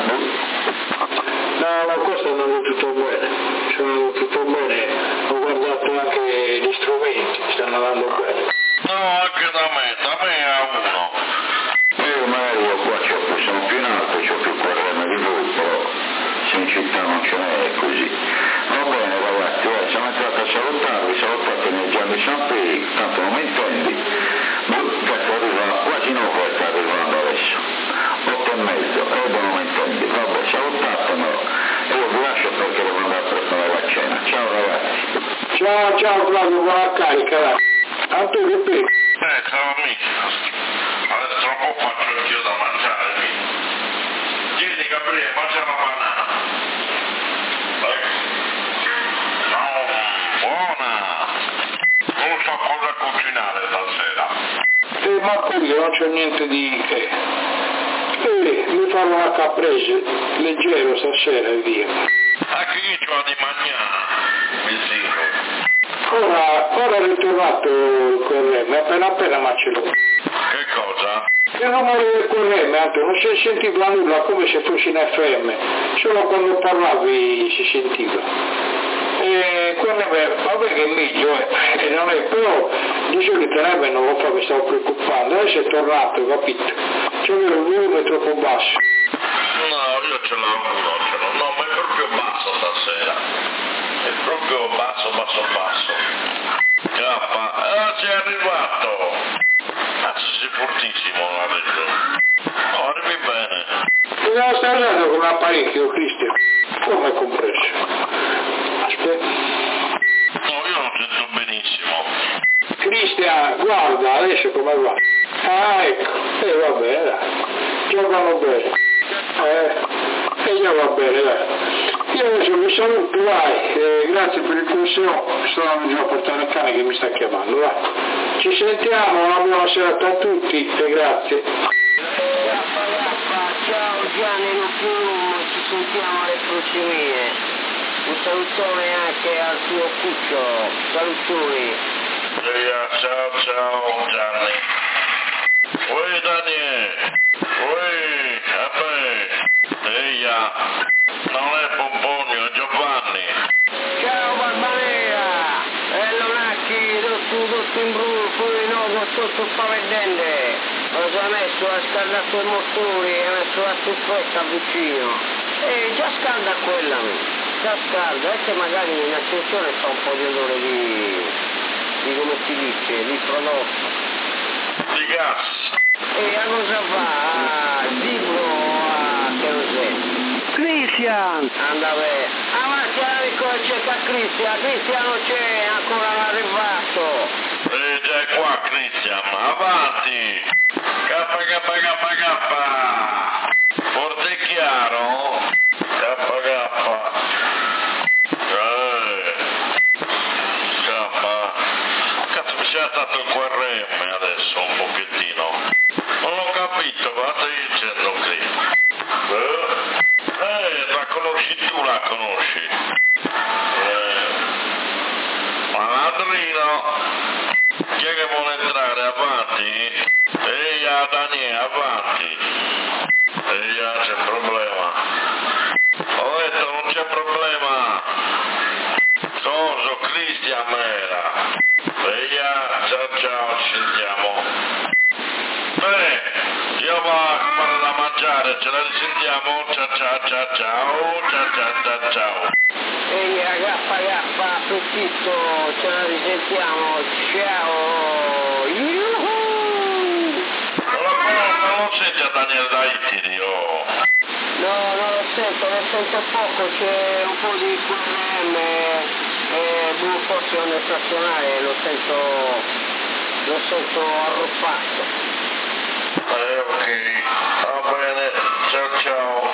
no, ma questo è andato tutto bene, sta andando tutto bene, ho guardato anche gli strumenti, stanno andando bene. No, anche da me, da me è a uno. Io magari io qua c'ho più, sono più in alto, c'ho più Q R M di voi, però se in città non ce n'è così. Va bene ragazzi, eh, siamo entrati a salutarvi, salutatemi Gianni Sampi, tanto non mi intendi. Cazzo arriva, quasi nove sta arrivando adesso. Otto e mezzo, e non mi intendi. Vabbè, salutatemelo. E io vi lascio perché devo andare a preparare la cena. Ciao ragazzi. Ciao, ciao Flavio, buona carica, dai. Antonio, ripeto. Eh, ciao amici. Adesso tra un po' faccio anch'io da mangiare. Tieni Gabriele, mangia la banana. Ecco. No, buona. Non so cosa cucinare stasera. Eh, ma poi non c'è niente di che. Eh, mi farò una caprese, leggero stasera e via. Anche io c'ho di mangiare, mi dico. Ora, ora è ritornato il Q R M, appena appena ma ce l'ho. Che cosa? Il rumore del Q R M, Antonio, non si è sentito nulla come se fossi in F M, solo quando parlavi si sentiva. E quello è, vabbè che è meglio, eh, e non è, però di solito in F M non lo fa, mi stavo preoccupando, adesso è tornato, capito? Cioè il volume è troppo basso. No, io ce l'ho uno, ce l'ho, no, ma è proprio basso stasera, è proprio basso, basso, basso. Cappa, ah, sei arrivato! Cazzo, sei fortissimo adesso. Arrivi bene. Ti devo stare andando con l'apparecchio, Cristian, come compreso. Aspetta. No, io lo sento benissimo. Cristian, guarda, adesso come va? Ah, ecco, e eh, va bene, dai. Giocano bene. Eh, e già va bene, dai. Io adesso vi saluto, vai, eh, grazie per il consiglio, sto andando giù a portare il cane che mi sta chiamando, vai. Ci sentiamo, una buona serata a tutti e grazie. Ciao Gianni Lupium, ci sentiamo alle prossime. Un salutone anche al tuo cuccio, salutoni. Ciao, ciao Gianni. Oi Daniele, oi, vabbè, eia, non è Pomponio, è Giovanni. Ciao Barbanera, e Lonacchi, tutto, tutto in blu, pure no, tutto spaventante. Lo si è messo, ha scaldato i motori, ha messo la stufetta vicino. E già scalda quella, già scalda, e che magari in accensione fa un po' di odore di, di come si dice, di prodotto. Di gas. E a cosa va? Libro a kerosene. Cristian! Andava, avanti amico, cerca Cristian, Cristian non c'è, ancora non è arrivato. Eh, già è qua Cristian, avanti. K, K, K, K. Forte e chiaro? K, K. Eh. K. Cazzo, mi si è stato il Q R M adesso un pochettino. Non l'ho capito, cosa stai dicendo qui? Eh, eh, la conosci tu, la conosci. Eh. Malandrino, chi è che vuole entrare? Avanti? Ehi, Daniele, avanti. Ehi, c'è problema. Ho detto, non c'è problema. Giovanni, ce la risentiamo, ciao ciao ciao ciao, ciao ciao ciao ciao. Ehi ragazza ragazza, appetito, ce la risentiamo, ciao! Yuhu! Non lo senti a Daniele da Ittiri, oh? No, non lo sento, lo sento poco, c'è un po' di Q R M e boh, forse onde stazionarie, lo sento, lo sento arruffato. Eh, ok, va bene, ciao ciao.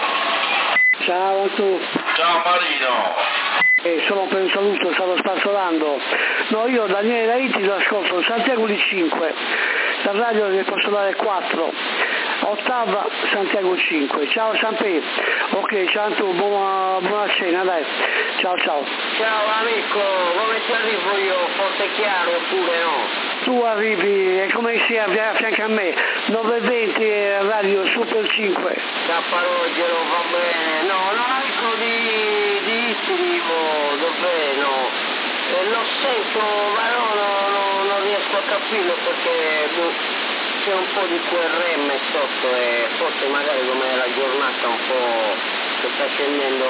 Ciao a tu. Ciao Marino. Eh, solo per un saluto, stavo spazzolando. No, io Daniele Raiti lo ascolto Santiago di cinque, la radio ne posso dare quattro, ottava Santiago cinque. Ciao Sampe, ok, ciao a tu, buona, buona cena, dai. Ciao ciao. Ciao amico, come ti arrivo io? Forte chiaro oppure no? Tu arrivi, è come sia a fianco a me, nove venti radio Super cinque. Capparogero, va bene. No, non amico di, di Ittiri, dov'è, no? Eh, lo sento, ma no, no, no, non riesco a capirlo perché boh, c'è un po' di Q R M sotto e forse magari come la giornata un po' che sta scendendo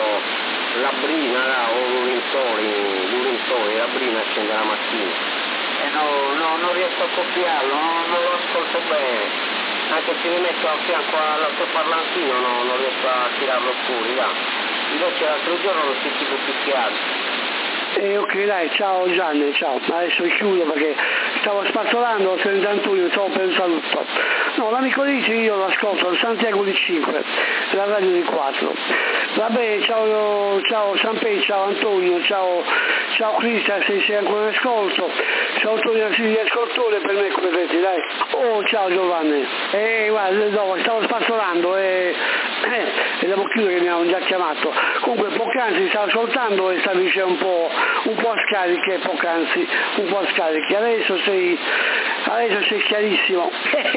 la brina là, o l'urintori, l'urintori, la brina scende la mattina. E no, no, non riesco a copiarlo, no, non lo ascolto bene. Anche se mi metto a fianco all'altoparlantino no, non riesco a tirarlo fuori, là. Invece l'altro giorno lo sentivo più chiaro. Eh, ok dai, ciao Gianni, ciao, adesso chiudo perché stavo spazzolando, trentantuno, stavo per un saluto. No, l'amico dice io lo ascolto, Santiago di cinque, la radio di quattro. Vabbè, ciao, ciao Sampe, ciao Antonio, ciao, ciao Cristian se sei ancora in ascolto, ciao Antonio gli ascoltatori per me come vedi, dai. Oh, ciao Giovanni, eh, guarda, no, stavo spazzolando e eh, e devo chiudere che mi hanno già chiamato. Comunque poc'anzi stavo ascoltando e stavi dicendo un po', un po' a scariche, poc'anzi, un po' a scariche, adesso sei, adesso sei chiarissimo,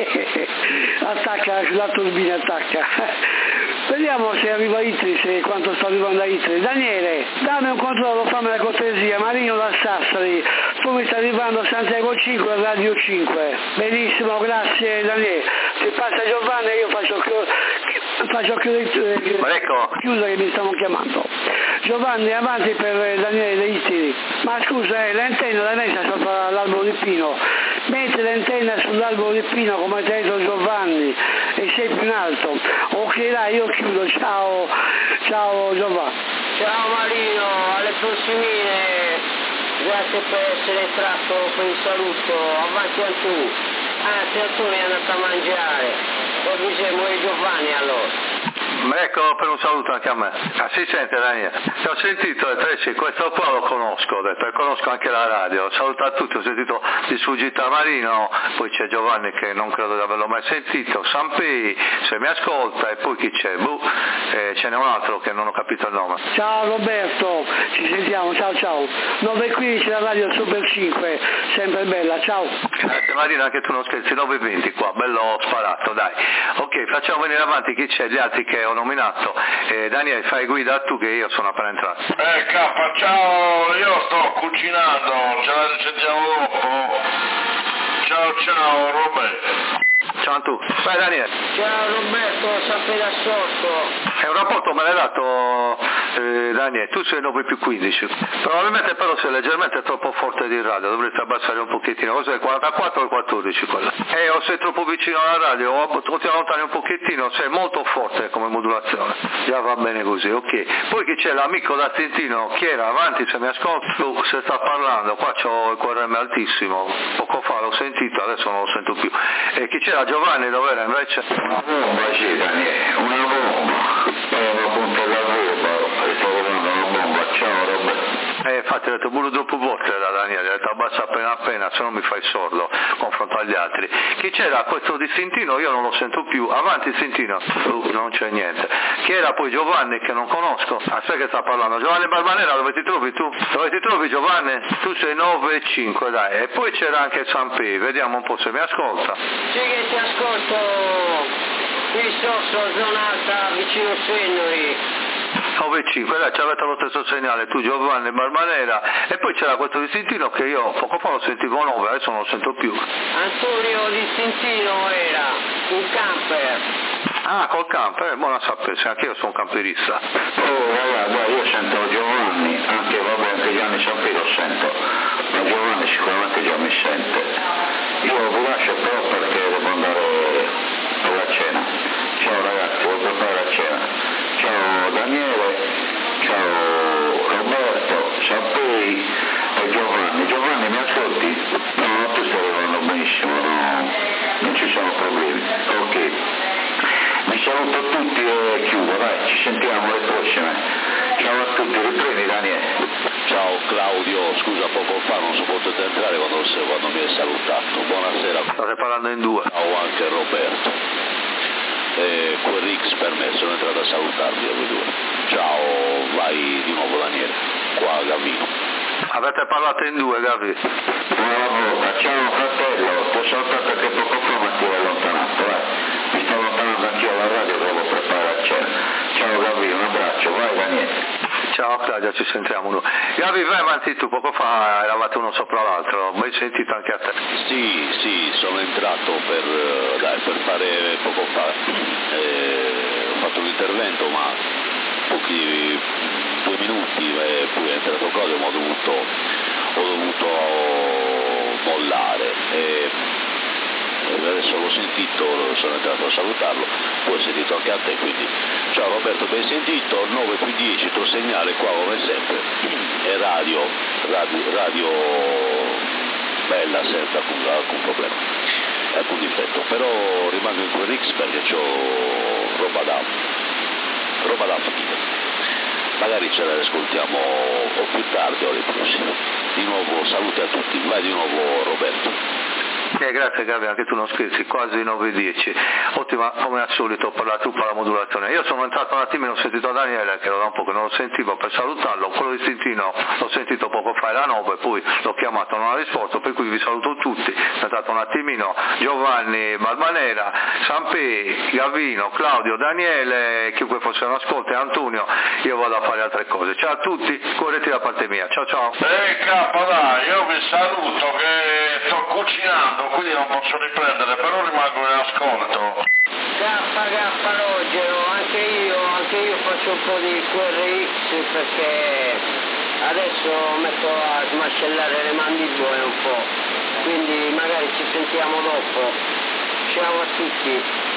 attacca, la turbina attacca. Vediamo se arriva Ittiri, se quanto sta arrivando a Ittiri. Daniele, dammi un controllo, fammi la cortesia, Marino da Sassari, tu mi stai arrivando a Santiago cinque, Radio cinque. Benissimo, grazie Daniele. Se passa Giovanni io faccio faccio chiudere, ecco. chiudere che mi stanno chiamando. Giovanni, avanti per Daniele da Ittiri. Ma scusa, eh, l'antenna l'hai messa sopra l'albero di pino. Metti l'antenna sull'albero di pino come ti ha detto Giovanni e sei più in alto. Ok dai, io chiudo, ciao, ciao Giovanni. Ciao Marino, alle prossimine, grazie per essere tratto per il saluto, avanti a tu. Anzi Antonio è andato a mangiare, poi diciamo e Giovanni allora. Ecco, per un saluto anche a me. Ah, si sente Daniele? Ti ho sentito e Tracy, questo qua lo conosco, ho detto, e conosco anche la radio. Saluto a tutti, ho sentito di sfuggita Marino, poi c'è Giovanni che non credo di averlo mai sentito, Sampi, se mi ascolta, e poi chi c'è? Buh, eh, ce n'è un altro che non ho capito il nome. Ciao Roberto, ci sentiamo, ciao ciao. nove e quindici la radio Super cinque, sempre bella, ciao. Grazie Marino, anche tu non scherzi, nove e venti qua, bello sparato, dai. Ok, facciamo venire avanti chi c'è, gli altri che ho nominato. Eh, Daniele, fai guida tu che io sono appena entrato. Eh K, ciao, io sto cucinando, ce la risentiamo dopo. Ciao ciao Roberto. Ciao a tu. Vai Daniele. Ciao Roberto, sapere da sotto. È un rapporto me l'hai dato eh, Daniele, tu sei nove più quindici. Probabilmente però sei leggermente troppo forte di radio, dovresti abbassare un pochettino. Cos'è? quarantaquattro o quattordici quella? Eh, o sei troppo vicino alla radio, o ti allontani un pochettino, sei molto forte come modulazione. Già va bene così, ok. Poi chi c'è l'amico da Tintino, chi era avanti se mi ascolto, se sta parlando, qua c'ho il Q R M altissimo, poco fa l'ho sentito, adesso non lo sento più. E chi c'era Giovanni dov'era invece? Una bomba c'è Daniele, una bomba. Stavo appunto la bomba, e stavo dando una bomba, ciao Roberto. Eh, infatti ho detto pure dopo volte da Daniele, ho detto abbassa appena appena, se no mi fai sordo confronto agli altri. Chi c'era questo di Sintino? Io non lo sento più, avanti Sintino, uh, non c'è niente. Chi era poi Giovanni che non conosco? Aspetta che sta parlando, Giovanni Barbanera, dove ti trovi tu? Dove ti trovi Giovanni? Tu sei nove e cinque, dai, e poi c'era anche Sampi, vediamo un po' se mi ascolta. Sì che ti ascolto, qui sono zona alta vicino Sennori. nove e cinque, dai, ci avete lo stesso segnale, tu Giovanni Barbanera, e poi c'era questo di Sintino che io poco fa lo sentivo nove, adesso non lo sento più. Antonio di Sintino era un camper. Ah, col camper, eh, buona sapere, anche io sono un camperista. Oh ragazzi, io sento Giovanni, anche vabbè, anche Gianni Sappi lo sento, ma Giovanni sicuramente già mi sente. Io vi lascio però perché devo andare alla cena. Ciao ragazzi, vuoi preparare la cena? Ciao Daniele, ciao Roberto, Sappi e Giovanni. Giovanni, mi ascolti? No, tu stai arrivando benissimo, no, non ci sono problemi. Ok. Vi saluto a tutti e chiudo, dai, ci sentiamo alle prossime. Ciao a tutti, riprendi Daniele. Ciao Claudio, scusa poco fa non sono potuto entrare quando, quando mi hai salutato. Buonasera. State parlando in due. Ciao anche Roberto. E quel Rix per me, sono entrato a salutarvi a voi due. Ciao, vai di nuovo Daniele, qua a Gavino. Avete parlato in due, Gavi? Buona ciao fratello, ti ho salutato perché poco fa ma ti ho allontanato, vai. Mi sto allontanando anch'io alla radio, devo preparare a cena. Ciao Gavi, un abbraccio, vai Daniele. Ciao Claudio, ci sentiamo noi. Gavi, vai avanti tu, poco fa eravate uno sopra l'altro, mai sentito anche a te? Sì, sì, sono entrato per, dai, per fare poco fa, eh, ho fatto un intervento ma pochi, due minuti e poi è entrato Claudio ma ho dovuto, ho dovuto mollare. E, adesso l'ho sentito, sono entrato a salutarlo, poi ho sentito anche a te, quindi ciao Roberto, ben sentito, nove più dieci, tuo segnale qua come sempre, è radio, radio, radio bella senza alcun, alcun problema, alcun difetto, però rimango in quel Rix perché c'ho roba da, roba da finire, magari ce la ascoltiamo o più tardi o alle prossime. Di nuovo salute a tutti, vai di nuovo Roberto. Eh, grazie Gavi, anche tu non scherzi, quasi nove e dieci, ottima come al solito per la truppa la modulazione. Io sono entrato un attimo e ho sentito Daniele che era da un po' che non lo sentivo per salutarlo, quello di Stintino l'ho sentito poco fa era nove, poi l'ho chiamato, non ha risposto, per cui vi saluto tutti, sono entrato un attimino Giovanni Barbanera, Sampi, Gavino, Claudio, Daniele, chiunque fosse un ascolto, Antonio, io vado a fare altre cose. Ciao a tutti, correte da parte mia, ciao ciao. Ehi capo dai, io vi saluto che sto cucinando, quindi non posso riprendere, però rimango in ascolto. Cappa cappa Rogero, anche io, anche io faccio un po' di Q R X perché adesso metto a smacellare le mandibole un po', quindi magari ci sentiamo dopo. Ciao a tutti.